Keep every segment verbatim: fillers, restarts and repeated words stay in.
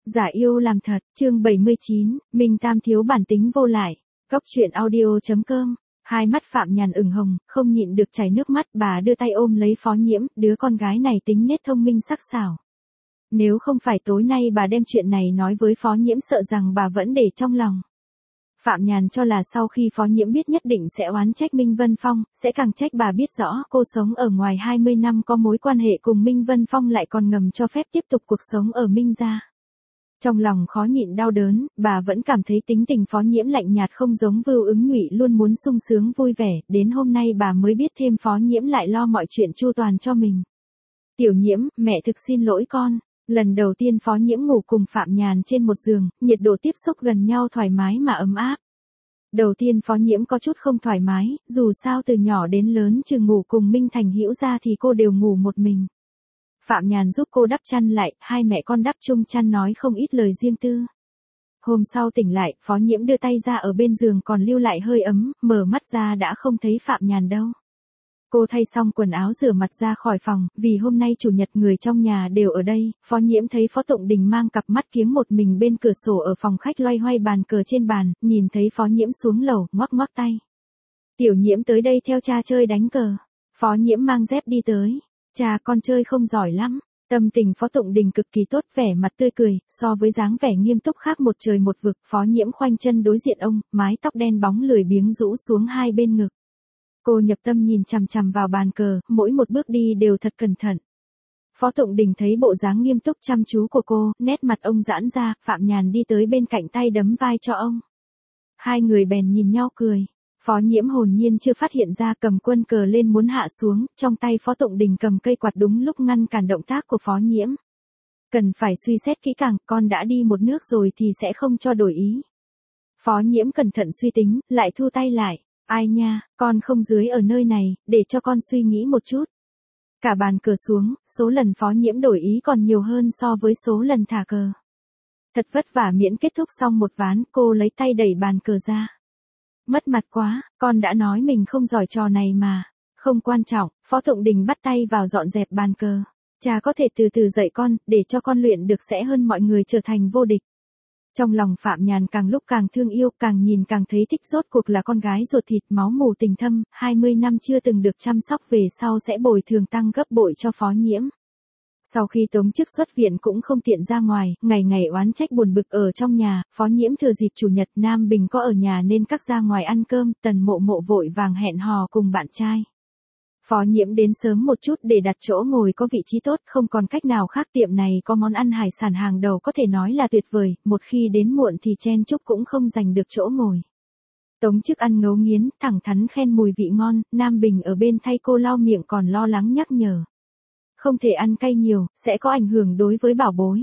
Giả yêu làm thật, chương bảy mươi chín, Minh Tam thiếu bản tính vô lại. Góc truyện audio.com. Hai mắt Phạm Nhàn ửng hồng, không nhịn được chảy nước mắt, bà đưa tay ôm lấy Phó Nhiễm, đứa con gái này tính nết thông minh sắc sảo. Nếu không phải tối nay bà đem chuyện này nói với Phó Nhiễm, sợ rằng bà vẫn để trong lòng. Phạm Nhàn cho là sau khi Phó Nhiễm biết nhất định sẽ oán trách Minh Vân Phong, sẽ càng trách bà biết rõ cô sống ở ngoài hai mươi năm có mối quan hệ cùng Minh Vân Phong lại còn ngầm cho phép tiếp tục cuộc sống ở Minh gia. Trong lòng khó nhịn đau đớn, bà vẫn cảm thấy tính tình Phó Nhiễm lạnh nhạt không giống Vưu Ứng Nhụy luôn muốn sung sướng vui vẻ, đến hôm nay bà mới biết thêm Phó Nhiễm lại lo mọi chuyện chu toàn cho mình. Tiểu Nhiễm, mẹ thực xin lỗi con. Lần đầu tiên Phó Nhiễm ngủ cùng Phạm Nhàn trên một giường, nhiệt độ tiếp xúc gần nhau thoải mái mà ấm áp. Đầu tiên Phó Nhiễm có chút không thoải mái, dù sao từ nhỏ đến lớn trừ ngủ cùng Minh Thành Hữu ra thì cô đều ngủ một mình. Phạm Nhàn giúp cô đắp chăn lại, hai mẹ con đắp chung chăn nói không ít lời riêng tư. Hôm sau tỉnh lại, Phó Nhiễm đưa tay ra ở bên giường còn lưu lại hơi ấm, mở mắt ra đã không thấy Phạm Nhàn đâu. Cô thay xong quần áo rửa mặt ra khỏi phòng, vì hôm nay chủ nhật người trong nhà đều ở đây, Phó Nhiễm thấy Phó Tụng Đình mang cặp mắt kiếng một mình bên cửa sổ ở phòng khách loay hoay bàn cờ trên bàn, nhìn thấy Phó Nhiễm xuống lầu, ngoắc ngoắc tay. Tiểu Nhiễm tới đây theo cha chơi đánh cờ. Phó Nhiễm mang dép đi tới. Cha con chơi không giỏi lắm. Tâm tình Phó Tụng Đình cực kỳ tốt, vẻ mặt tươi cười, so với dáng vẻ nghiêm túc khác một trời một vực. Phó Nhiễm khoanh chân đối diện ông, mái tóc đen bóng lười biếng rũ xuống hai bên ngực. Cô nhập tâm nhìn chằm chằm vào bàn cờ, mỗi một bước đi đều thật cẩn thận. Phó Tụng Đình thấy bộ dáng nghiêm túc chăm chú của cô, nét mặt ông giãn ra, Phạm Nhàn đi tới bên cạnh tay đấm vai cho ông. Hai người bèn nhìn nhau cười. Phó Nhiễm hồn nhiên chưa phát hiện ra cầm quân cờ lên muốn hạ xuống, trong tay Phó Tụng Đình cầm cây quạt đúng lúc ngăn cản động tác của Phó Nhiễm. Cần phải suy xét kỹ càng, con đã đi một nước rồi thì sẽ không cho đổi ý. Phó Nhiễm cẩn thận suy tính, lại thu tay lại. Ai nha, con không dưới ở nơi này, để cho con suy nghĩ một chút. Cả bàn cờ xuống, số lần Phó Nhiễm đổi ý còn nhiều hơn so với số lần thả cờ. Thật vất vả miễn kết thúc xong một ván, cô lấy tay đẩy bàn cờ ra. Mất mặt quá, con đã nói mình không giỏi trò này mà. Không quan trọng, Phó Tụng Đình bắt tay vào dọn dẹp bàn cờ. Cha có thể từ từ dạy con, để cho con luyện được sẽ hơn mọi người trở thành vô địch. Trong lòng Phạm Nhàn càng lúc càng thương yêu, càng nhìn càng thấy thích, rốt cuộc là con gái ruột thịt máu mủ tình thâm, hai mươi năm chưa từng được chăm sóc về sau sẽ bồi thường tăng gấp bội cho Phó Nhiễm. Sau khi tống chức xuất viện cũng không tiện ra ngoài, ngày ngày oán trách buồn bực ở trong nhà, Phó Nhiễm thừa dịp chủ nhật Nam Bình có ở nhà nên cắt ra ngoài ăn cơm, Tần Mộ Mộ vội vàng hẹn hò cùng bạn trai. Phó Nhiễm đến sớm một chút để đặt chỗ ngồi có vị trí tốt, không còn cách nào khác, tiệm này có món ăn hải sản hàng đầu có thể nói là tuyệt vời, một khi đến muộn thì chen chúc cũng không giành được chỗ ngồi. Tống Chức ăn ngấu nghiến, thẳng thắn khen mùi vị ngon, Nam Bình ở bên thay cô lau miệng còn lo lắng nhắc nhở. Không thể ăn cay nhiều, sẽ có ảnh hưởng đối với bảo bối.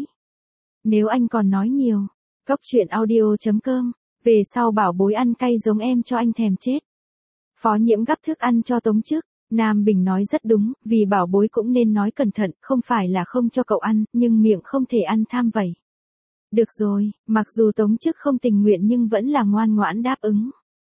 Nếu anh còn nói nhiều, góc truyện audio.com, về sau bảo bối ăn cay giống em cho anh thèm chết. Phó Nhiễm gắp thức ăn cho Tống Chức. Nam Bình nói rất đúng, vì bảo bối cũng nên nói cẩn thận, không phải là không cho cậu ăn, nhưng miệng không thể ăn tham vậy. Được rồi, mặc dù Tống Chức không tình nguyện nhưng vẫn là ngoan ngoãn đáp ứng.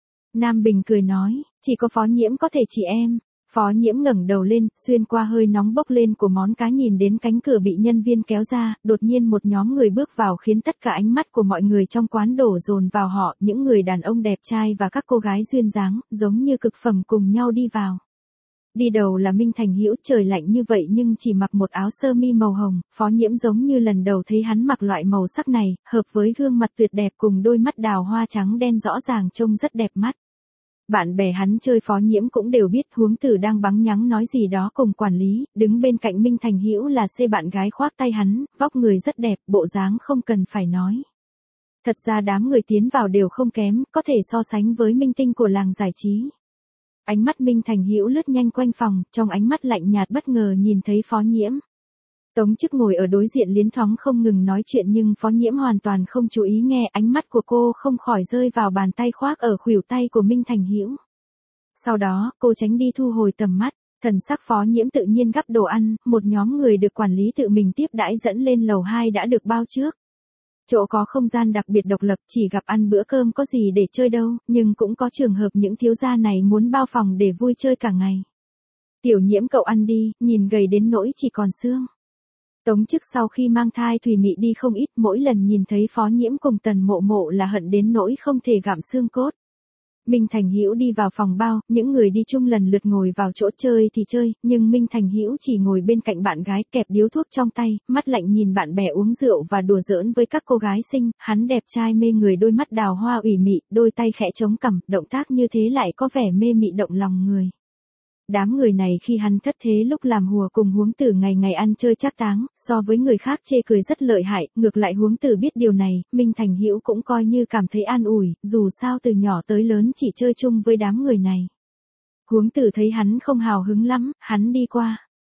Nam Bình cười nói, chỉ có Phó Nhiễm có thể chỉ em. Phó Nhiễm ngẩng đầu lên, xuyên qua hơi nóng bốc lên của món cá nhìn đến cánh cửa bị nhân viên kéo ra, đột nhiên một nhóm người bước vào khiến tất cả ánh mắt của mọi người trong quán đổ dồn vào họ, những người đàn ông đẹp trai và các cô gái duyên dáng, giống như cực phẩm cùng nhau đi vào. Đi đầu là Minh Thành Hữu, trời lạnh như vậy nhưng chỉ mặc một áo sơ mi màu hồng, Phó Nhiễm giống như lần đầu thấy hắn mặc loại màu sắc này, hợp với gương mặt tuyệt đẹp cùng đôi mắt đào hoa trắng đen rõ ràng trông rất đẹp mắt. Bạn bè hắn chơi Phó Nhiễm cũng đều biết, huống tử đang bắn nhắng nói gì đó cùng quản lý, đứng bên cạnh Minh Thành Hữu là C bạn gái khoác tay hắn, vóc người rất đẹp, bộ dáng không cần phải nói. Thật ra đám người tiến vào đều không kém, có thể so sánh với minh tinh của làng giải trí. Ánh mắt Minh Thành Hữu lướt nhanh quanh phòng, trong ánh mắt lạnh nhạt bất ngờ nhìn thấy Phó Nhiễm. Tống Chức ngồi ở đối diện liến thoáng không ngừng nói chuyện nhưng Phó Nhiễm hoàn toàn không chú ý nghe, ánh mắt của cô không khỏi rơi vào bàn tay khoác ở khuỷu tay của Minh Thành Hữu. Sau đó, cô tránh đi thu hồi tầm mắt, thần sắc Phó Nhiễm tự nhiên gắp đồ ăn, một nhóm người được quản lý tự mình tiếp đãi dẫn lên lầu hai đã được bao trước. Chỗ có không gian đặc biệt độc lập, chỉ gặp ăn bữa cơm có gì để chơi đâu, nhưng cũng có trường hợp những thiếu gia này muốn bao phòng để vui chơi cả ngày. Tiểu Nhiễm cậu ăn đi, nhìn gầy đến nỗi chỉ còn xương. Tống Chức sau khi mang thai Thùy Mị đi không ít, mỗi lần nhìn thấy Phó Nhiễm cùng Tần Mộ Mộ là hận đến nỗi không thể gặm xương cốt. Minh Thành Hữu đi vào phòng bao, những người đi chung lần lượt ngồi vào chỗ chơi thì chơi, nhưng Minh Thành Hữu chỉ ngồi bên cạnh bạn gái kẹp điếu thuốc trong tay, mắt lạnh nhìn bạn bè uống rượu và đùa giỡn với các cô gái xinh, hắn đẹp trai mê người, đôi mắt đào hoa ủy mị, đôi tay khẽ chống cằm, động tác như thế lại có vẻ mê mị động lòng người. Đám người này khi hắn thất thế lúc làm hùa cùng Huống Tử ngày ngày ăn chơi trác táng, so với người khác chê cười rất lợi hại, ngược lại Huống Tử biết điều này, Minh Thành Hữu cũng coi như cảm thấy an ủi, dù sao từ nhỏ tới lớn chỉ chơi chung với đám người này. Huống Tử thấy hắn không hào hứng lắm, hắn đi qua.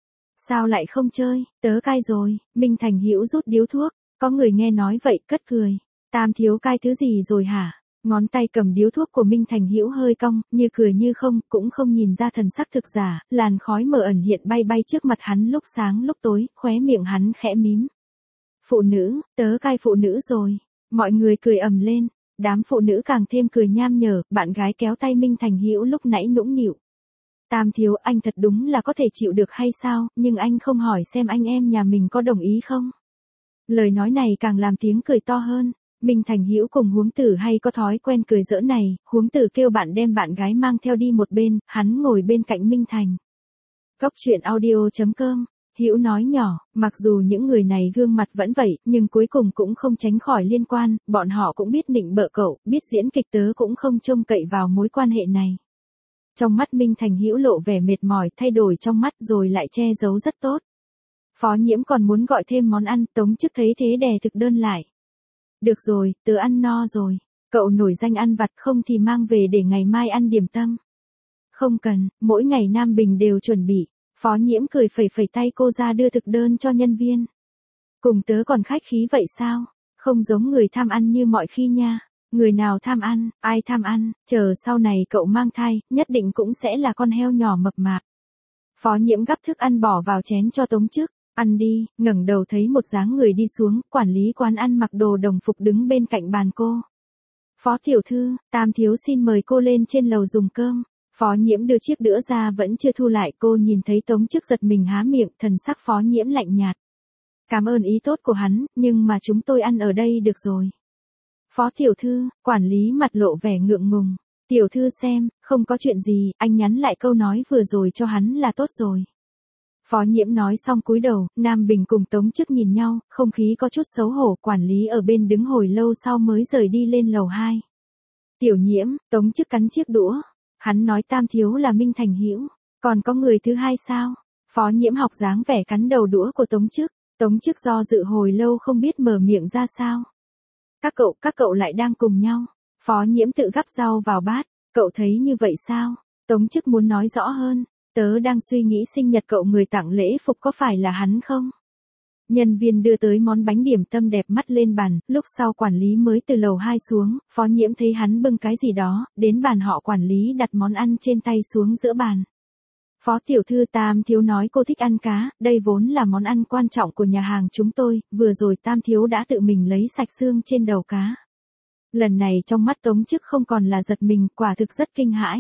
Sao lại không chơi, tớ cai rồi, Minh Thành Hữu rút điếu thuốc, có người nghe nói vậy cất cười, Tam thiếu cai thứ gì rồi hả? Ngón tay cầm điếu thuốc của Minh Thành Hữu hơi cong, như cười như không, cũng không nhìn ra thần sắc thực giả, làn khói mờ ẩn hiện bay bay trước mặt hắn lúc sáng lúc tối, khóe miệng hắn khẽ mím. Phụ nữ, tớ cai phụ nữ rồi. Mọi người cười ầm lên, đám phụ nữ càng thêm cười nham nhở, bạn gái kéo tay Minh Thành Hữu lúc nãy nũng nịu. Tam thiếu, anh thật đúng là có thể chịu được hay sao, nhưng anh không hỏi xem anh em nhà mình có đồng ý không? Lời nói này càng làm tiếng cười to hơn. Minh Thành Hữu cùng Huống Tử hay có thói quen cười giỡn này, Huống Tử kêu bạn đem bạn gái mang theo đi một bên, hắn ngồi bên cạnh Minh Thành. Cốc truyện audio chấm com, Hữu nói nhỏ, mặc dù những người này gương mặt vẫn vậy, nhưng cuối cùng cũng không tránh khỏi liên quan, bọn họ cũng biết nịnh bợ cậu, biết diễn kịch, tớ cũng không trông cậy vào mối quan hệ này. Trong mắt Minh Thành Hữu lộ vẻ mệt mỏi, thay đổi trong mắt rồi lại che giấu rất tốt. Phó Nhiễm còn muốn gọi thêm món ăn, Tống Chức thấy thế đè thực đơn lại. Được rồi, tớ ăn no rồi, cậu nổi danh ăn vặt không thì mang về để ngày mai ăn điểm tâm. Không cần, mỗi ngày Nam Bình đều chuẩn bị. Phó Nhiễm cười phẩy phẩy tay cô ra đưa thực đơn cho nhân viên. Cùng tớ còn khách khí vậy sao? Không giống người tham ăn như mọi khi nha. Người nào tham ăn, ai tham ăn, chờ sau này cậu mang thai, nhất định cũng sẽ là con heo nhỏ mập mạp. Phó Nhiễm gắp thức ăn bỏ vào chén cho Tống Chức. Ăn đi, ngẩng đầu thấy một dáng người đi xuống, quản lý quán ăn mặc đồ đồng phục đứng bên cạnh bàn cô. Phó tiểu thư, Tam thiếu xin mời cô lên trên lầu dùng cơm. Phó Nhiễm đưa chiếc đũa ra vẫn chưa thu lại, cô nhìn thấy Tống Chức giật mình há miệng, thần sắc Phó Nhiễm lạnh nhạt. Cảm ơn ý tốt của hắn, nhưng mà chúng tôi ăn ở đây được rồi. Phó tiểu thư, quản lý mặt lộ vẻ ngượng ngùng. Tiểu thư xem, không có chuyện gì, anh nhắn lại câu nói vừa rồi cho hắn là tốt rồi. Phó Nhiễm nói xong cúi đầu, Nam Bình cùng Tống Chức nhìn nhau, không khí có chút xấu hổ, quản lý ở bên đứng hồi lâu sau mới rời đi lên lầu hai. Tiểu Nhiễm, Tống Chức cắn chiếc đũa. Hắn nói Tam thiếu là Minh Thành Hữu, còn có người thứ hai sao? Phó Nhiễm học dáng vẻ cắn đầu đũa của Tống Chức, Tống Chức do dự hồi lâu không biết mở miệng ra sao. Các cậu, các cậu lại đang cùng nhau. Phó Nhiễm tự gắp rau vào bát, cậu thấy như vậy sao? Tống Chức muốn nói rõ hơn. Tớ đang suy nghĩ sinh nhật cậu người tặng lễ phục có phải là hắn không? Nhân viên đưa tới món bánh điểm tâm đẹp mắt lên bàn, lúc sau quản lý mới từ lầu hai xuống, Phó Nhiễm thấy hắn bưng cái gì đó, đến bàn họ quản lý đặt món ăn trên tay xuống giữa bàn. Phó tiểu thư, Tam thiếu nói cô thích ăn cá, đây vốn là món ăn quan trọng của nhà hàng chúng tôi, vừa rồi Tam thiếu đã tự mình lấy sạch xương trên đầu cá. Lần này trong mắt Tống Chức không còn là giật mình, quả thực rất kinh hãi.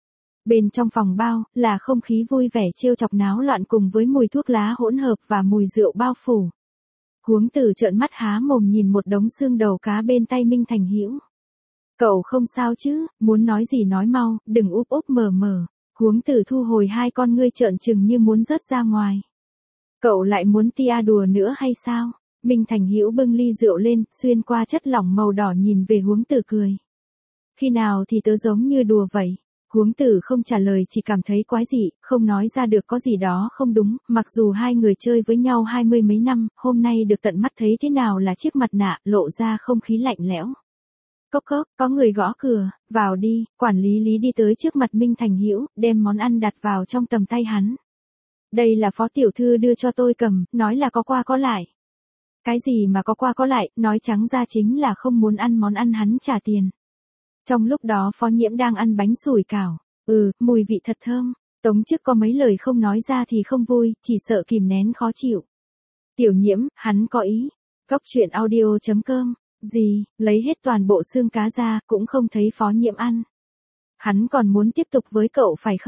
Bên trong phòng bao, là không khí vui vẻ trêu chọc náo loạn cùng với mùi thuốc lá hỗn hợp và mùi rượu bao phủ. Huống Tử trợn mắt há mồm nhìn một đống xương đầu cá bên tay Minh Thành Hữu. Cậu không sao chứ, muốn nói gì nói mau, đừng úp úp mở mở. Huống Tử thu hồi hai con ngươi trợn trừng như muốn rớt ra ngoài. Cậu lại muốn tia đùa nữa hay sao? Minh Thành Hữu bưng ly rượu lên, xuyên qua chất lỏng màu đỏ nhìn về Huống Tử cười. Khi nào thì tớ giống như đùa vậy? Huống Tử không trả lời, chỉ cảm thấy quái dị, không nói ra được có gì đó không đúng, mặc dù hai người chơi với nhau hai mươi mấy năm, hôm nay được tận mắt thấy thế nào là chiếc mặt nạ, lộ ra không khí lạnh lẽo. Cốc cốc, có người gõ cửa, vào đi, quản lý Lý đi tới trước mặt Minh Thành Hữu, đem món ăn đặt vào trong tầm tay hắn. Đây là Phó tiểu thư đưa cho tôi cầm, nói là có qua có lại. Cái gì mà có qua có lại, nói trắng ra chính là không muốn ăn món ăn hắn trả tiền. Trong lúc đó Phó Nhiễm đang ăn bánh sủi cảo, ừ, mùi vị thật thơm, Tống Chức có mấy lời không nói ra thì không vui, chỉ sợ kìm nén khó chịu. Tiểu Nhiễm, hắn có ý. Cốc truyện audio chấm com, gì, lấy hết toàn bộ xương cá ra, cũng không thấy Phó Nhiễm ăn. Hắn còn muốn tiếp tục với cậu phải không?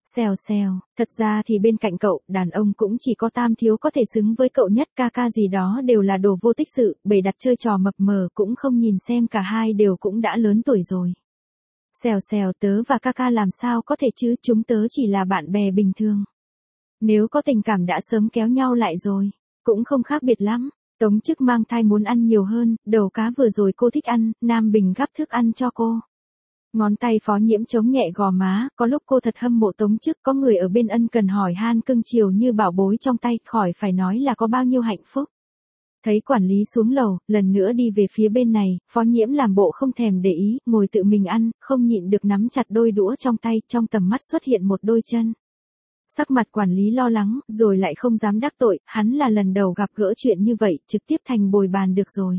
Xèo xèo, thật ra thì bên cạnh cậu, đàn ông cũng chỉ có Tam Thiếu có thể xứng với cậu nhất, ca ca gì đó đều là đồ vô tích sự, bày đặt chơi trò mập mờ cũng không nhìn xem cả hai đều cũng đã lớn tuổi rồi. Xèo xèo, tớ và ca ca làm sao có thể chứ, chúng tớ chỉ là bạn bè bình thường. Nếu có tình cảm đã sớm kéo nhau lại rồi, cũng không khác biệt lắm. Tống Chức mang thai muốn ăn nhiều hơn, đầu cá vừa rồi cô thích ăn, Nam Bình gắp thức ăn cho cô. Ngón tay Phó Nhiễm chống nhẹ gò má, có lúc cô thật hâm mộ Tống Chức, có người ở bên ân cần hỏi han cưng chiều như bảo bối trong tay, khỏi phải nói là có bao nhiêu hạnh phúc. Thấy quản lý xuống lầu, lần nữa đi về phía bên này, Phó Nhiễm làm bộ không thèm để ý, ngồi tự mình ăn, không nhịn được nắm chặt đôi đũa trong tay, trong tầm mắt xuất hiện một đôi chân. Sắc mặt quản lý lo lắng, rồi lại không dám đắc tội, hắn là lần đầu gặp gỡ chuyện như vậy, trực tiếp thành bồi bàn được rồi.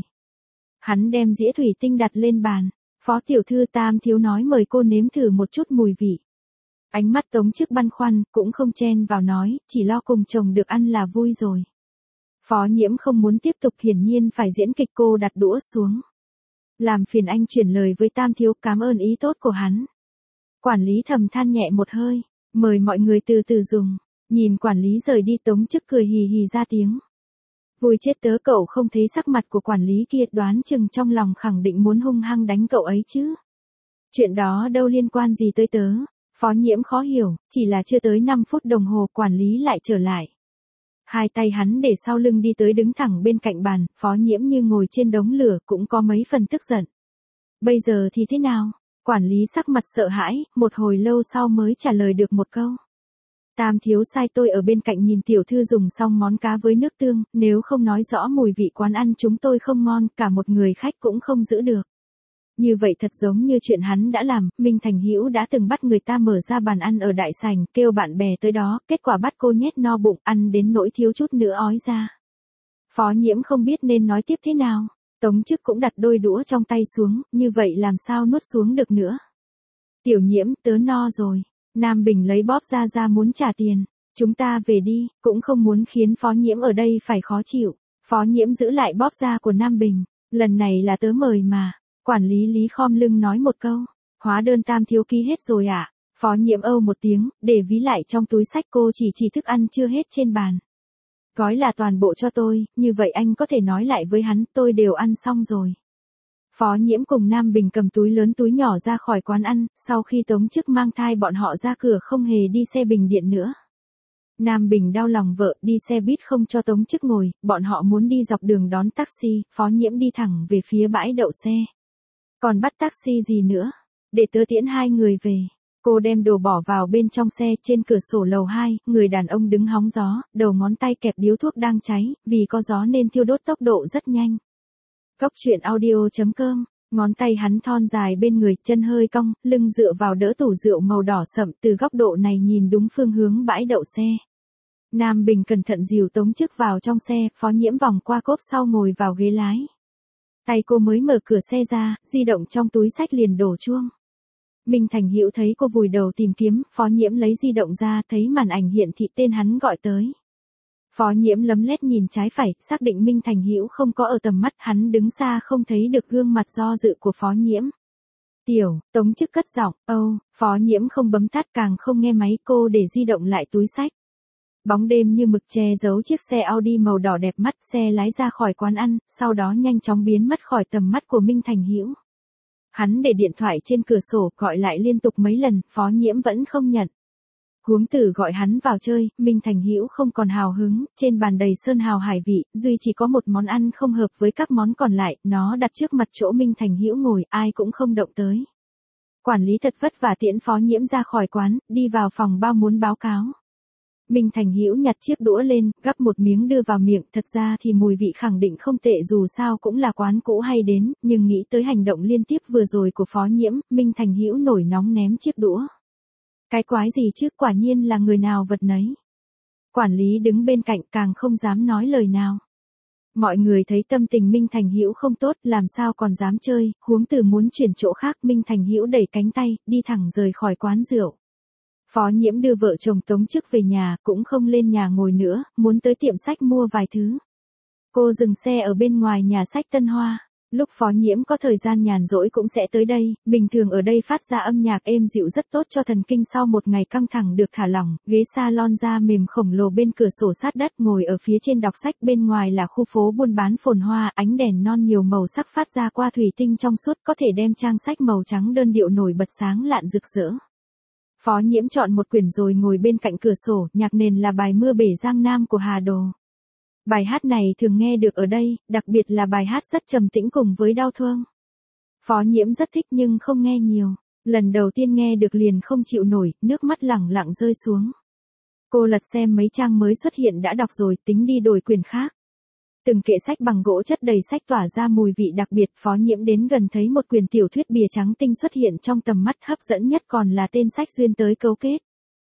Hắn đem dĩa thủy tinh đặt lên bàn. Phó tiểu thư, Tam Thiếu nói mời cô nếm thử một chút mùi vị. Ánh mắt Tống Chức băn khoăn, cũng không chen vào nói, chỉ lo cùng chồng được ăn là vui rồi. Phó Nhiễm không muốn tiếp tục, hiển nhiên phải diễn kịch, cô đặt đũa xuống. Làm phiền anh chuyển lời với Tam Thiếu, cảm ơn ý tốt của hắn. Quản lý thầm than nhẹ một hơi, mời mọi người từ từ dùng. Nhìn quản lý rời đi, Tống Chức cười hì hì ra tiếng. Vui chết tớ, cậu không thấy sắc mặt của quản lý kia, đoán chừng trong lòng khẳng định muốn hung hăng đánh cậu ấy chứ. Chuyện đó đâu liên quan gì tới tớ. Phó Nhiễm khó hiểu, chỉ là chưa tới năm phút đồng hồ quản lý lại trở lại. Hai tay hắn để sau lưng đi tới đứng thẳng bên cạnh bàn, Phó Nhiễm như ngồi trên đống lửa, cũng có mấy phần tức giận. Bây giờ thì thế nào? Quản lý sắc mặt sợ hãi, một hồi lâu sau mới trả lời được một câu. Tam Thiếu sai tôi ở bên cạnh nhìn tiểu thư dùng xong món cá với nước tương, nếu không nói rõ mùi vị quán ăn chúng tôi không ngon, cả một người khách cũng không giữ được. Như vậy thật giống như chuyện hắn đã làm, Minh Thành Hữu đã từng bắt người ta mở ra bàn ăn ở đại sảnh, kêu bạn bè tới đó, kết quả bắt cô nhét no bụng, ăn đến nỗi thiếu chút nữa ói ra. Phó Nhiễm không biết nên nói tiếp thế nào, Tống Chức cũng đặt đôi đũa trong tay xuống, như vậy làm sao nuốt xuống được nữa. Tiểu Nhiễm, tớ no rồi. Nam Bình lấy bóp ra ra muốn trả tiền. Chúng ta về đi, cũng không muốn khiến Phó Nhiễm ở đây phải khó chịu. Phó Nhiễm giữ lại bóp ra của Nam Bình. Lần này là tớ mời mà. Quản lý Lý khom lưng nói một câu. Hóa đơn Tam Thiếu ký hết rồi ạ. À? Phó Nhiễm âu một tiếng, để ví lại trong túi sách, cô chỉ chỉ thức ăn chưa hết trên bàn. Gói là toàn bộ cho tôi, như vậy anh có thể nói lại với hắn, tôi đều ăn xong rồi. Phó Nhiễm cùng Nam Bình cầm túi lớn túi nhỏ ra khỏi quán ăn, sau khi Tống Chức mang thai bọn họ ra cửa không hề đi xe bình điện nữa. Nam Bình đau lòng vợ, đi xe buýt không cho Tống Chức ngồi, bọn họ muốn đi dọc đường đón taxi, Phó Nhiễm đi thẳng về phía bãi đậu xe. Còn bắt taxi gì nữa, để tớ tiễn hai người về. Cô đem đồ bỏ vào bên trong xe, trên cửa sổ lầu hai, người đàn ông đứng hóng gió, đầu ngón tay kẹp điếu thuốc đang cháy, vì có gió nên thiêu đốt tốc độ rất nhanh. Cốc truyện audio chấm com, ngón tay hắn thon dài bên người, chân hơi cong, lưng dựa vào đỡ tủ rượu màu đỏ sậm, từ góc độ này nhìn đúng phương hướng bãi đậu xe. Nam Bình cẩn thận dìu Tống Chức vào trong xe, Phó Nhiễm vòng qua cốp sau ngồi vào ghế lái. Tay cô mới mở cửa xe ra, di động trong túi sách liền đổ chuông. Minh Thành Hữu thấy cô vùi đầu tìm kiếm, Phó Nhiễm lấy di động ra, thấy màn ảnh hiện thị tên hắn gọi tới. Phó Nhiễm lấm lét nhìn trái phải, xác định Minh Thành Hữu không có ở tầm mắt, hắn đứng xa không thấy được gương mặt do dự của Phó Nhiễm. Tiểu, Tống Chức cất giọng, âu, Phó Nhiễm không bấm tắt càng không nghe máy, cô để di động lại túi sách. Bóng đêm như mực che giấu chiếc xe Audi màu đỏ đẹp mắt, xe lái ra khỏi quán ăn, sau đó nhanh chóng biến mất khỏi tầm mắt của Minh Thành Hữu. Hắn để điện thoại trên cửa sổ, gọi lại liên tục mấy lần, Phó Nhiễm vẫn không nhận. Huống tử gọi hắn vào chơi, Minh Thành Hữu không còn hào hứng, trên bàn đầy sơn hào hải vị, duy chỉ có một món ăn không hợp với các món còn lại, nó đặt trước mặt chỗ Minh Thành Hữu ngồi, ai cũng không động tới. Quản lý thật vất vả tiễn Phó Nhiễm ra khỏi quán, đi vào phòng bao muốn báo cáo. Minh Thành Hữu nhặt chiếc đũa lên, gắp một miếng đưa vào miệng, thật ra thì mùi vị khẳng định không tệ, dù sao cũng là quán cũ hay đến, nhưng nghĩ tới hành động liên tiếp vừa rồi của Phó Nhiễm, Minh Thành Hữu nổi nóng ném chiếc đũa. Cái quái gì chứ, quả nhiên là người nào vật nấy. Quản lý đứng bên cạnh càng không dám nói lời nào. Mọi người thấy tâm tình Minh Thành Hữu không tốt, làm sao còn dám chơi, huống từ muốn chuyển chỗ khác, Minh Thành Hữu đẩy cánh tay, đi thẳng rời khỏi quán rượu. Phó Nhiễm đưa vợ chồng Tống Chức về nhà, cũng không lên nhà ngồi nữa, muốn tới tiệm sách mua vài thứ. Cô dừng xe ở bên ngoài nhà sách Tân Hoa. Lúc Phó Nhiễm có thời gian nhàn rỗi cũng sẽ tới đây, bình thường ở đây phát ra âm nhạc êm dịu rất tốt cho thần kinh sau một ngày căng thẳng được thả lỏng, ghế salon da mềm khổng lồ bên cửa sổ sát đất, ngồi ở phía trên đọc sách, bên ngoài là khu phố buôn bán phồn hoa, ánh đèn non nhiều màu sắc phát ra qua thủy tinh trong suốt có thể đem trang sách màu trắng đơn điệu nổi bật sáng lạn rực rỡ. Phó Nhiễm chọn một quyển rồi ngồi bên cạnh cửa sổ, nhạc nền là bài Mưa Bể Giang Nam của Hà Đồ. Bài hát này thường nghe được ở đây, đặc biệt là bài hát rất trầm tĩnh cùng với đau thương. Phó Nhiễm rất thích nhưng không nghe nhiều. Lần đầu tiên nghe được liền không chịu nổi, nước mắt lẳng lặng rơi xuống. Cô lật xem mấy trang mới xuất hiện đã đọc rồi, tính đi đổi quyển khác. Từng kệ sách bằng gỗ chất đầy sách tỏa ra mùi vị đặc biệt. Phó Nhiễm đến gần thấy một quyển tiểu thuyết bìa trắng tinh xuất hiện trong tầm mắt, hấp dẫn nhất còn là tên sách Duyên tới cấu kết.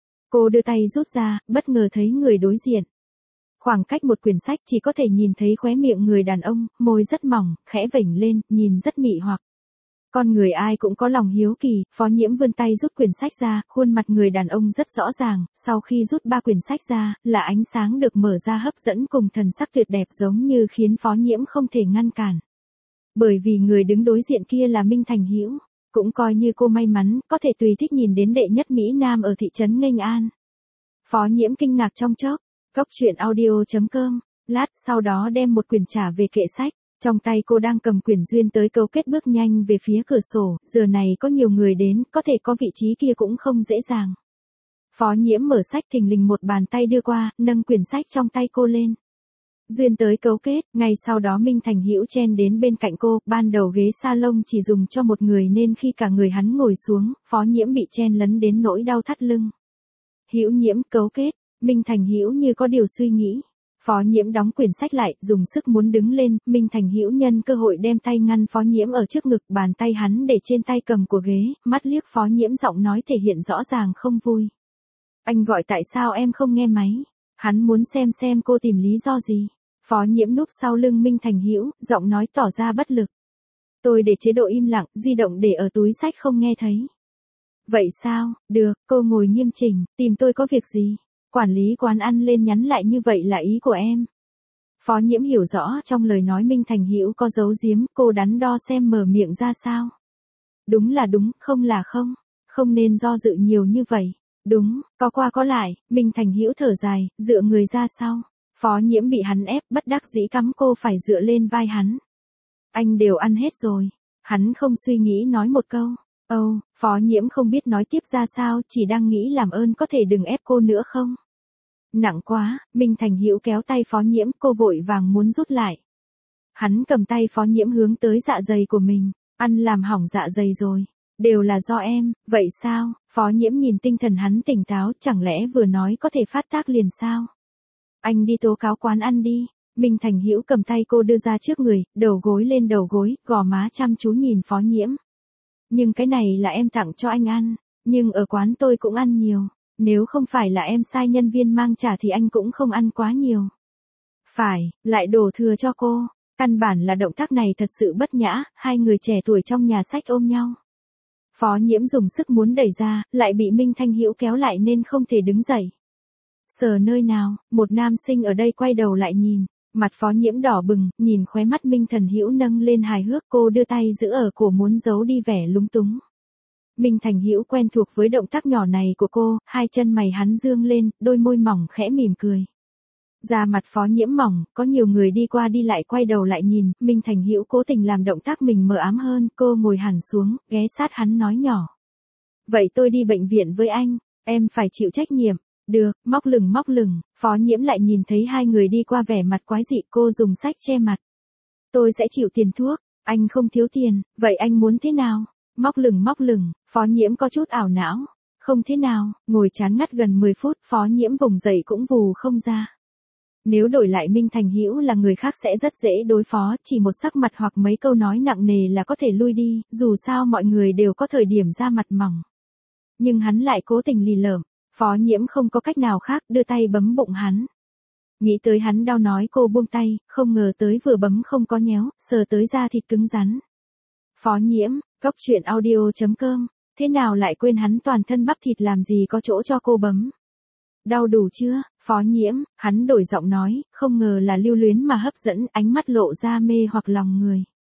Cô đưa tay rút ra, bất ngờ thấy người đối diện. Khoảng cách một quyển sách chỉ có thể nhìn thấy khóe miệng người đàn ông, môi rất mỏng, khẽ vểnh lên, nhìn rất mị hoặc. Con người ai cũng có lòng hiếu kỳ, Phó Nhiễm vươn tay rút quyển sách ra, khuôn mặt người đàn ông rất rõ ràng, sau khi rút ba quyển sách ra, là ánh sáng được mở ra hấp dẫn cùng thần sắc tuyệt đẹp giống như khiến Phó Nhiễm không thể ngăn cản. Bởi vì người đứng đối diện kia là Minh Thành Hữu, cũng coi như cô may mắn, có thể tùy thích nhìn đến đệ nhất Mỹ Nam ở thị trấn Nghênh An. Phó Nhiễm kinh ngạc trong chốc. Cốc truyện audio chấm com, lát sau đó đem một quyển trả về kệ sách, trong tay cô đang cầm quyển Duyên tới cấu kết bước nhanh về phía cửa sổ, giờ này có nhiều người đến, có thể có vị trí kia cũng không dễ dàng. Phó Nhiễm mở sách thình lình một bàn tay đưa qua, nâng quyển sách trong tay cô lên. Duyên tới cấu kết, ngay sau đó Minh Thành Hữu chen đến bên cạnh cô, ban đầu ghế salon chỉ dùng cho một người nên khi cả người hắn ngồi xuống, Phó Nhiễm bị chen lấn đến nỗi đau thắt lưng. Hữu Nhiễm, cấu kết. Minh Thành Hữu như có điều suy nghĩ. Phó Nhiễm đóng quyển sách lại, dùng sức muốn đứng lên, Minh Thành Hữu nhân cơ hội đem tay ngăn Phó Nhiễm ở trước ngực, bàn tay hắn để trên tay cầm của ghế, mắt liếc Phó Nhiễm, giọng nói thể hiện rõ ràng không vui. Anh gọi tại sao em không nghe máy? Hắn muốn xem xem cô tìm lý do gì. Phó Nhiễm núp sau lưng Minh Thành Hữu, giọng nói tỏ ra bất lực. Tôi để chế độ im lặng, di động để ở túi sách không nghe thấy. Vậy sao, được, cô ngồi nghiêm chỉnh, tìm tôi có việc gì? Quản lý quán ăn lên nhắn lại như vậy là ý của em. Phó Nhiễm hiểu rõ trong lời nói Minh Thành Hữu có giấu giếm, cô đắn đo xem mở miệng ra sao. Đúng là đúng, không là không, không nên do dự nhiều như vậy. Đúng, có qua có lại, Minh Thành Hữu thở dài, dựa người ra sau. Phó Nhiễm bị hắn ép, bất đắc dĩ cắm cô phải dựa lên vai hắn. Anh đều ăn hết rồi. Hắn không suy nghĩ nói một câu. Ồ, oh, Phó Nhiễm không biết nói tiếp ra sao, chỉ đang nghĩ làm ơn có thể đừng ép cô nữa không? Nặng quá, Minh Thành Hữu kéo tay Phó Nhiễm, cô vội vàng muốn rút lại. Hắn cầm tay Phó Nhiễm hướng tới dạ dày của mình, ăn làm hỏng dạ dày rồi. Đều là do em, vậy sao? Phó Nhiễm nhìn tinh thần hắn tỉnh táo, chẳng lẽ vừa nói có thể phát tác liền sao? Anh đi tố cáo quán ăn đi. Minh Thành Hữu cầm tay cô đưa ra trước người, đầu gối lên đầu gối, gò má chăm chú nhìn Phó Nhiễm. Nhưng cái này là em tặng cho anh ăn, nhưng ở quán tôi cũng ăn nhiều, nếu không phải là em sai nhân viên mang trả thì anh cũng không ăn quá nhiều. Phải, lại đổ thừa cho cô, căn bản là động tác này thật sự bất nhã, hai người trẻ tuổi trong nhà sách ôm nhau. Phó Nhiễm dùng sức muốn đẩy ra, lại bị Minh Thành Hữu kéo lại nên không thể đứng dậy. Sờ nơi nào, một nam sinh ở đây quay đầu lại nhìn. Mặt Phó Nhiễm đỏ bừng, nhìn khóe mắt Minh Thành Hữu nâng lên hài hước, cô đưa tay giữ ở cổ muốn giấu đi vẻ lúng túng. Minh Thành Hữu quen thuộc với động tác nhỏ này của cô, hai chân mày hắn dương lên, đôi môi mỏng khẽ mỉm cười. Da mặt Phó Nhiễm mỏng, có nhiều người đi qua đi lại quay đầu lại nhìn, Minh Thành Hữu cố tình làm động tác mình mờ ám hơn, cô ngồi hẳn xuống, ghé sát hắn nói nhỏ. Vậy tôi đi bệnh viện với anh, em phải chịu trách nhiệm. Được, móc lửng móc lửng, Phó Nhiễm lại nhìn thấy hai người đi qua vẻ mặt quái dị, cô dùng sách che mặt. Tôi sẽ chịu tiền thuốc, anh không thiếu tiền, vậy anh muốn thế nào? Móc lửng móc lửng, Phó Nhiễm có chút ảo não. Không thế nào, ngồi chán ngắt gần mười phút, Phó Nhiễm vùng dậy cũng vù không ra. Nếu đổi lại Minh Thành Hữu là người khác sẽ rất dễ đối phó, chỉ một sắc mặt hoặc mấy câu nói nặng nề là có thể lui đi, dù sao mọi người đều có thời điểm ra mặt mỏng. Nhưng hắn lại cố tình lì lợm. Phó Nhiễm không có cách nào khác, đưa tay bấm bụng hắn. Nghĩ tới hắn đau nói cô buông tay, không ngờ tới vừa bấm không có nhéo, sờ tới da thịt cứng rắn. Phó Nhiễm, cốc truyện audio chấm com, thế nào lại quên hắn toàn thân bắp thịt làm gì có chỗ cho cô bấm. Đau đủ chưa, Phó Nhiễm, hắn đổi giọng nói, không ngờ là lưu luyến mà hấp dẫn, ánh mắt lộ ra mê hoặc lòng người.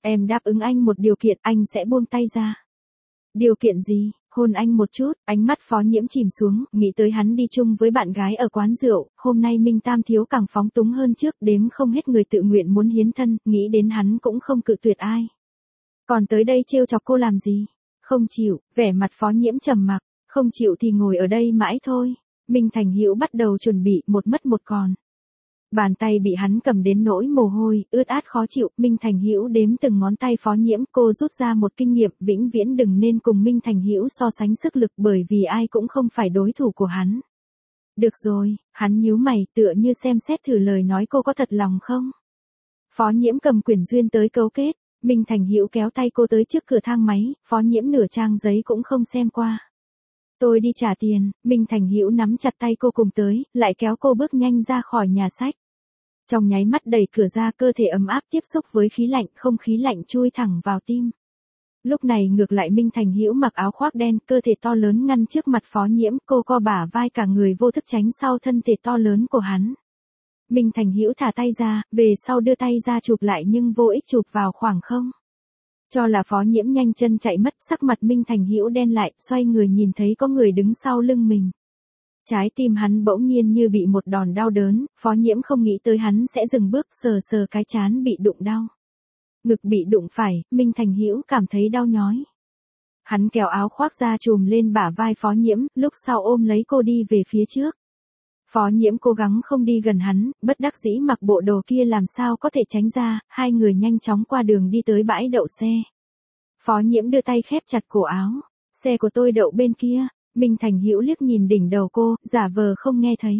Em đáp ứng anh một điều kiện, anh sẽ buông tay ra. Điều kiện gì? Hôn anh một chút. Ánh mắt Phó Nhiễm chìm xuống, nghĩ tới hắn đi chung với bạn gái ở quán rượu, hôm nay Minh Tam Thiếu càng phóng túng hơn trước, đếm không hết người tự nguyện muốn hiến thân, nghĩ đến hắn cũng không cự tuyệt ai. Còn tới đây trêu chọc cô làm gì? Không chịu. Vẻ mặt Phó Nhiễm trầm mặc, không chịu thì ngồi ở đây mãi thôi. Minh Thành Hữu bắt đầu chuẩn bị, một mất một còn. Bàn tay bị hắn cầm đến nỗi mồ hôi, ướt át khó chịu, Minh Thành Hữu đếm từng ngón tay Phó Nhiễm, cô rút ra một kinh nghiệm, vĩnh viễn đừng nên cùng Minh Thành Hữu so sánh sức lực bởi vì ai cũng không phải đối thủ của hắn. Được rồi, hắn nhíu mày, tựa như xem xét thử lời nói cô có thật lòng không. Phó Nhiễm cầm quyển duyên tới cấu kết, Minh Thành Hữu kéo tay cô tới trước cửa thang máy, Phó Nhiễm nửa trang giấy cũng không xem qua. Tôi đi trả tiền. Minh Thành Hữu nắm chặt tay cô cùng tới, lại kéo cô bước nhanh ra khỏi nhà sách. Trong nháy mắt đẩy cửa ra, cơ thể ấm áp tiếp xúc với khí lạnh, không khí lạnh chui thẳng vào tim. Lúc này ngược lại Minh Thành Hữu mặc áo khoác đen, cơ thể to lớn ngăn trước mặt Phó Nhiễm, cô co bả vai cả người vô thức tránh sau thân thể to lớn của hắn. Minh Thành Hữu thả tay ra, về sau đưa tay ra chụp lại nhưng vô ích chụp vào khoảng không. Cho là Phó Nhiễm nhanh chân chạy mất, sắc mặt Minh Thành Hữu đen lại, xoay người nhìn thấy có người đứng sau lưng mình. Trái tim hắn bỗng nhiên như bị một đòn đau đớn, Phó Nhiễm không nghĩ tới hắn sẽ dừng bước, sờ sờ cái trán bị đụng đau. Ngực bị đụng phải, Minh Thành Hữu cảm thấy đau nhói. Hắn kéo áo khoác ra trùm lên bả vai Phó Nhiễm, lúc sau ôm lấy cô đi về phía trước. Phó Nhiễm cố gắng không đi gần hắn, bất đắc dĩ mặc bộ đồ kia làm sao có thể tránh ra, hai người nhanh chóng qua đường đi tới bãi đậu xe. Phó Nhiễm đưa tay khép chặt cổ áo, xe của tôi đậu bên kia. Minh Thành Hữu liếc nhìn đỉnh đầu cô, giả vờ không nghe thấy.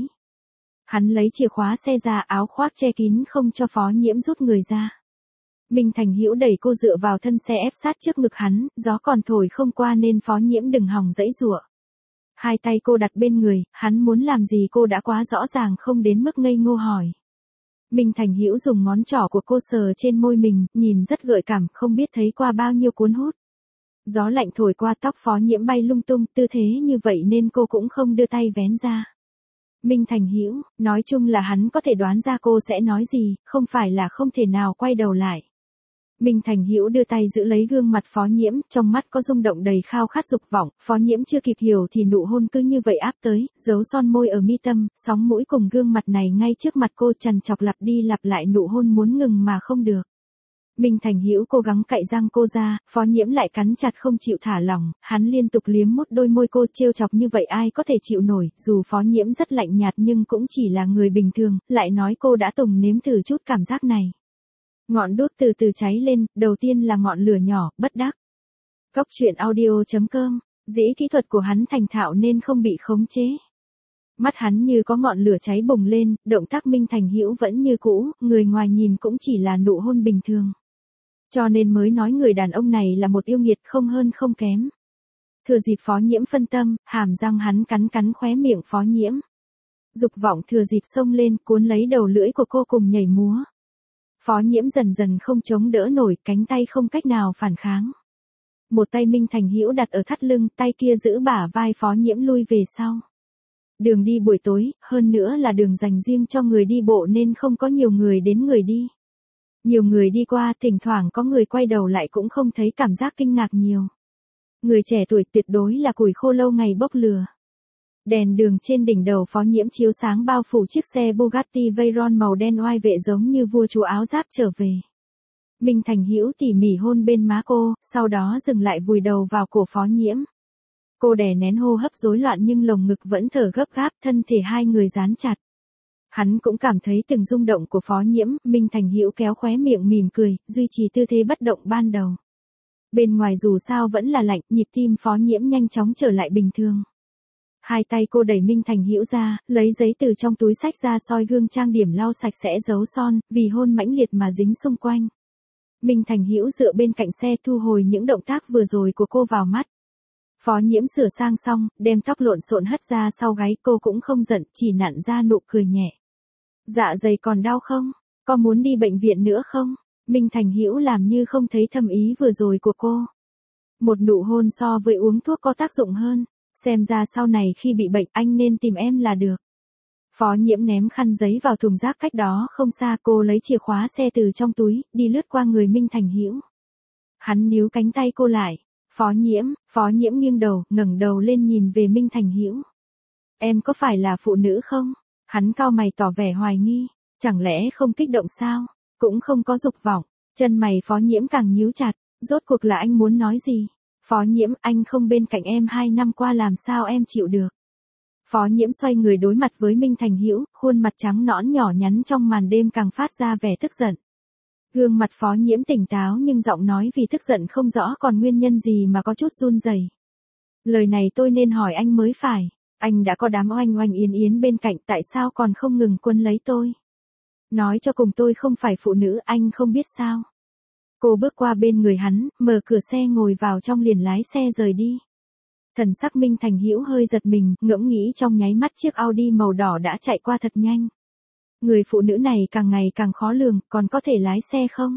Hắn lấy chìa khóa xe ra, áo khoác che kín không cho Phó Nhiễm rút người ra. Minh Thành Hữu đẩy cô dựa vào thân xe ép sát trước ngực hắn, gió còn thổi không qua nên Phó Nhiễm đừng hòng giãy giụa. Hai tay cô đặt bên người, hắn muốn làm gì cô đã quá rõ ràng, không đến mức ngây ngô hỏi. Minh Thành Hữu dùng ngón trỏ của cô sờ trên môi mình, nhìn rất gợi cảm, không biết thấy qua bao nhiêu cuốn hút. Gió lạnh thổi qua tóc Phó Nhiễm bay lung tung, tư thế như vậy nên cô cũng không đưa tay vén ra. Minh Thành Hữu, nói chung là hắn có thể đoán ra cô sẽ nói gì, không phải là không thể nào quay đầu lại. Minh Thành Hữu đưa tay giữ lấy gương mặt Phó Nhiễm, trong mắt có rung động đầy khao khát dục vọng, Phó Nhiễm chưa kịp hiểu thì nụ hôn cứ như vậy áp tới, dấu son môi ở mi tâm, sóng mũi cùng gương mặt này ngay trước mặt cô, trằn trọc lặp đi lặp lại nụ hôn muốn ngừng mà không được. Minh Thành Hữu cố gắng cạy răng cô ra, Phó Nhiễm lại cắn chặt không chịu thả lỏng, hắn liên tục liếm mút đôi môi cô, trêu chọc như vậy ai có thể chịu nổi, dù Phó Nhiễm rất lạnh nhạt nhưng cũng chỉ là người bình thường, lại nói cô đã từng nếm thử chút cảm giác này. Ngọn đuốc từ từ cháy lên, đầu tiên là ngọn lửa nhỏ, bất đắc. Góc truyện audio chấm com, dĩ kỹ thuật của hắn thành thạo nên không bị khống chế. Mắt hắn như có ngọn lửa cháy bùng lên, động tác Minh Thành Hữu vẫn như cũ, người ngoài nhìn cũng chỉ là nụ hôn bình thường. Cho nên mới nói người đàn ông này là một yêu nghiệt không hơn không kém. Thừa dịp Phó Nhiễm phân tâm, hàm răng hắn cắn cắn khóe miệng Phó Nhiễm. Dục vọng thừa dịp xông lên, cuốn lấy đầu lưỡi của cô cùng nhảy múa. Phó Nhiễm dần dần không chống đỡ nổi, cánh tay không cách nào phản kháng. Một tay Minh Thành Hữu đặt ở thắt lưng, tay kia giữ bả vai Phó Nhiễm lui về sau. Đường đi buổi tối, hơn nữa là đường dành riêng cho người đi bộ nên không có nhiều người đến người đi. Nhiều người đi qua, thỉnh thoảng có người quay đầu lại cũng không thấy cảm giác kinh ngạc nhiều. Người trẻ tuổi tuyệt đối là củi khô lâu ngày bốc lửa. Đèn đường trên đỉnh đầu Phó Nhiễm chiếu sáng bao phủ chiếc xe Bugatti Veyron màu đen oai vệ giống như vua chúa áo giáp trở về. Minh Thành Hữu tỉ mỉ hôn bên má cô, sau đó dừng lại vùi đầu vào cổ Phó Nhiễm. Cô đè nén hô hấp rối loạn nhưng lồng ngực vẫn thở gấp gáp, thân thể hai người dán chặt. Hắn cũng cảm thấy từng rung động của Phó Nhiễm, Minh Thành Hữu kéo khóe miệng mỉm cười, duy trì tư thế bất động ban đầu. Bên ngoài dù sao vẫn là lạnh, nhịp tim Phó Nhiễm nhanh chóng trở lại bình thường. Hai tay cô đẩy Minh Thành Hữu ra, lấy giấy từ trong túi xách ra soi gương trang điểm lau sạch sẽ dấu son, vì hôn mãnh liệt mà dính xung quanh. Minh Thành Hữu dựa bên cạnh xe thu hồi những động tác vừa rồi của cô vào mắt. Phó Nhiễm sửa sang xong, đem tóc lộn xộn hất ra sau gáy, cô cũng không giận, chỉ nặn ra nụ cười nhẹ. Dạ dày còn đau không? Có muốn đi bệnh viện nữa không? Minh Thành Hữu làm như không thấy thâm ý vừa rồi của cô. Một nụ hôn so với uống thuốc có tác dụng hơn. Xem ra sau này khi bị bệnh anh nên tìm em là được. Phó Nhiễm ném khăn giấy vào thùng rác cách đó không xa, cô lấy chìa khóa xe từ trong túi, đi lướt qua người Minh Thành Hữu. Hắn níu cánh tay cô lại. Phó Nhiễm, Phó Nhiễm nghiêng đầu, ngẩng đầu lên nhìn về Minh Thành Hữu. Em có phải là phụ nữ không? Hắn cau mày tỏ vẻ hoài nghi. Chẳng lẽ không kích động sao? Cũng không có dục vọng. Chân mày Phó Nhiễm càng nhíu chặt. Rốt cuộc là anh muốn nói gì? Phó Nhiễm, anh không bên cạnh em hai năm qua làm sao em chịu được? Phó Nhiễm xoay người đối mặt với Minh Thành Hữu, khuôn mặt trắng nõn nhỏ nhắn trong màn đêm càng phát ra vẻ tức giận. Gương mặt Phó Nhiễm tỉnh táo nhưng giọng nói vì tức giận không rõ còn nguyên nhân gì mà có chút run rẩy. Lời này tôi nên hỏi anh mới phải. Anh đã có đám oanh oanh yến yến bên cạnh, tại sao còn không ngừng quân lấy tôi? Nói cho cùng tôi không phải phụ nữ, anh không biết sao? Cô bước qua bên người hắn, mở cửa xe ngồi vào trong liền lái xe rời đi. Thần sắc Minh Thành Hữu hơi giật mình, ngẫm nghĩ trong nháy mắt chiếc Audi màu đỏ đã chạy qua thật nhanh. Người phụ nữ này càng ngày càng khó lường, còn có thể lái xe không?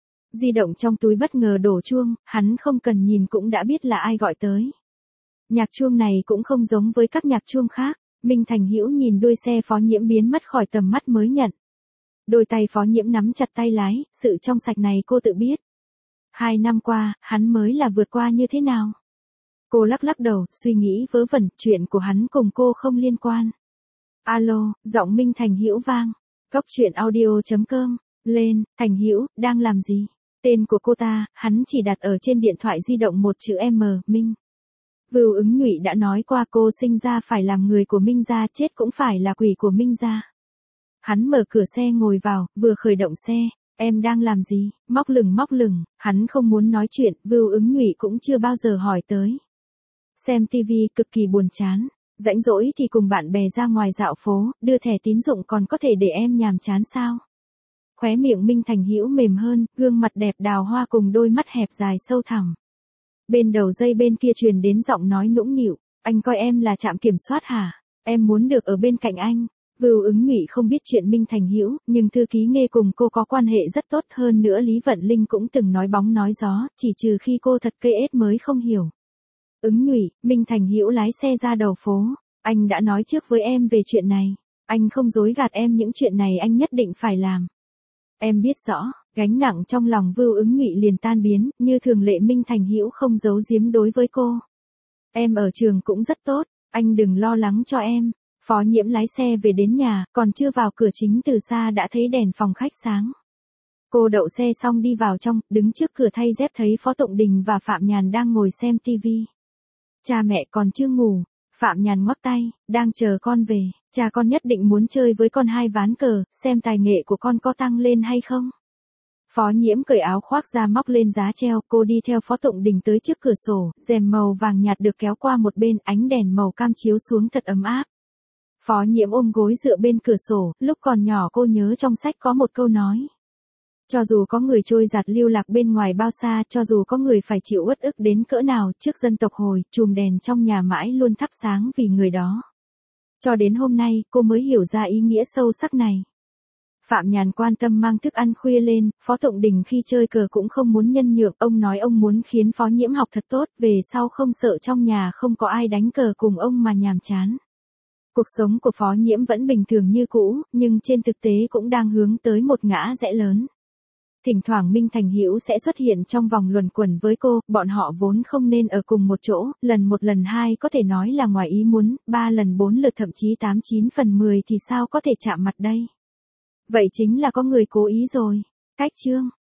Di động trong túi bất ngờ đổ chuông, hắn không cần nhìn cũng đã biết là ai gọi tới. Nhạc chuông này cũng không giống với các nhạc chuông khác. Minh Thành Hữu nhìn đuôi xe Phó Nhiễm biến mất khỏi tầm mắt mới nhận. Đôi tay Phó Nhiễm nắm chặt tay lái, sự trong sạch này cô tự biết. Hai năm qua, hắn mới là vượt qua như thế nào? Cô lắc lắc đầu, suy nghĩ vớ vẩn, chuyện của hắn cùng cô không liên quan. Alo, giọng Minh Thành Hữu vang. Cốc truyện audio chấm com. Lên, Thành Hữu, đang làm gì? Tên của cô ta, hắn chỉ đặt ở trên điện thoại di động một chữ M, Minh. Vưu Ứng Nhụy đã nói qua cô sinh ra phải làm người của Minh gia, chết cũng phải là quỷ của Minh gia. Hắn mở cửa xe ngồi vào, vừa khởi động xe. Em đang làm gì? Móc lửng móc lửng, hắn không muốn nói chuyện, Vưu Ứng Nhụy cũng chưa bao giờ hỏi tới. Xem tivi cực kỳ buồn chán. Rảnh rỗi thì cùng bạn bè ra ngoài dạo phố, đưa thẻ tín dụng còn có thể để em nhàm chán sao? Khóe miệng Minh Thành Hữu mềm hơn, gương mặt đẹp đào hoa cùng đôi mắt hẹp dài sâu thẳm. Bên đầu dây bên kia truyền đến giọng nói nũng nịu, anh coi em là trạm kiểm soát hả? Em muốn được ở bên cạnh anh. Vưu Ứng Nhụy không biết chuyện Minh Thành Hữu, nhưng thư ký Nghê cùng cô có quan hệ rất tốt, hơn nữa Lý Vận Linh cũng từng nói bóng nói gió, chỉ trừ khi cô thật cây ết mới không hiểu. Ứng Nhụy, Minh Thành Hữu lái xe ra đầu phố. Anh đã nói trước với em về chuyện này. Anh không dối gạt em, những chuyện này anh nhất định phải làm. Em biết rõ, gánh nặng trong lòng Vưu Ứng Nhụy liền tan biến, như thường lệ Minh Thành Hữu không giấu giếm đối với cô. Em ở trường cũng rất tốt, anh đừng lo lắng cho em. Phó Nhiễm lái xe về đến nhà, còn chưa vào cửa chính từ xa đã thấy đèn phòng khách sáng. Cô đậu xe xong đi vào trong, đứng trước cửa thay dép thấy Phó Tụng Đình và Phạm Nhàn đang ngồi xem tivi. Cha mẹ còn chưa ngủ. Phạm Nhàn ngoắc tay, đang chờ con về, cha con nhất định muốn chơi với con hai ván cờ, xem tài nghệ của con có tăng lên hay không. Phó Nhiễm cởi áo khoác ra móc lên giá treo, cô đi theo Phó Tụng Đình tới trước cửa sổ, rèm màu vàng nhạt được kéo qua một bên, ánh đèn màu cam chiếu xuống thật ấm áp. Phó Nhiễm ôm gối dựa bên cửa sổ, lúc còn nhỏ cô nhớ trong sách có một câu nói. Cho dù có người trôi giạt lưu lạc bên ngoài bao xa, cho dù có người phải chịu uất ức đến cỡ nào, trước dân tộc hồi, chùm đèn trong nhà mãi luôn thắp sáng vì người đó. Cho đến hôm nay, cô mới hiểu ra ý nghĩa sâu sắc này. Phạm Nhàn quan tâm mang thức ăn khuya lên, Phó Tụng Đình khi chơi cờ cũng không muốn nhân nhượng, ông nói ông muốn khiến Phó Nhiễm học thật tốt, về sau không sợ trong nhà không có ai đánh cờ cùng ông mà nhàm chán. Cuộc sống của Phó Nhiễm vẫn bình thường như cũ, nhưng trên thực tế cũng đang hướng tới một ngã rẽ lớn. Thỉnh thoảng Minh Thành Hữu sẽ xuất hiện trong vòng luẩn quẩn với cô, bọn họ vốn không nên ở cùng một chỗ, lần một lần hai có thể nói là ngoài ý muốn, ba lần bốn lượt thậm chí tám chín phần mười thì sao có thể chạm mặt đây. Vậy chính là có người cố ý rồi. Cách chương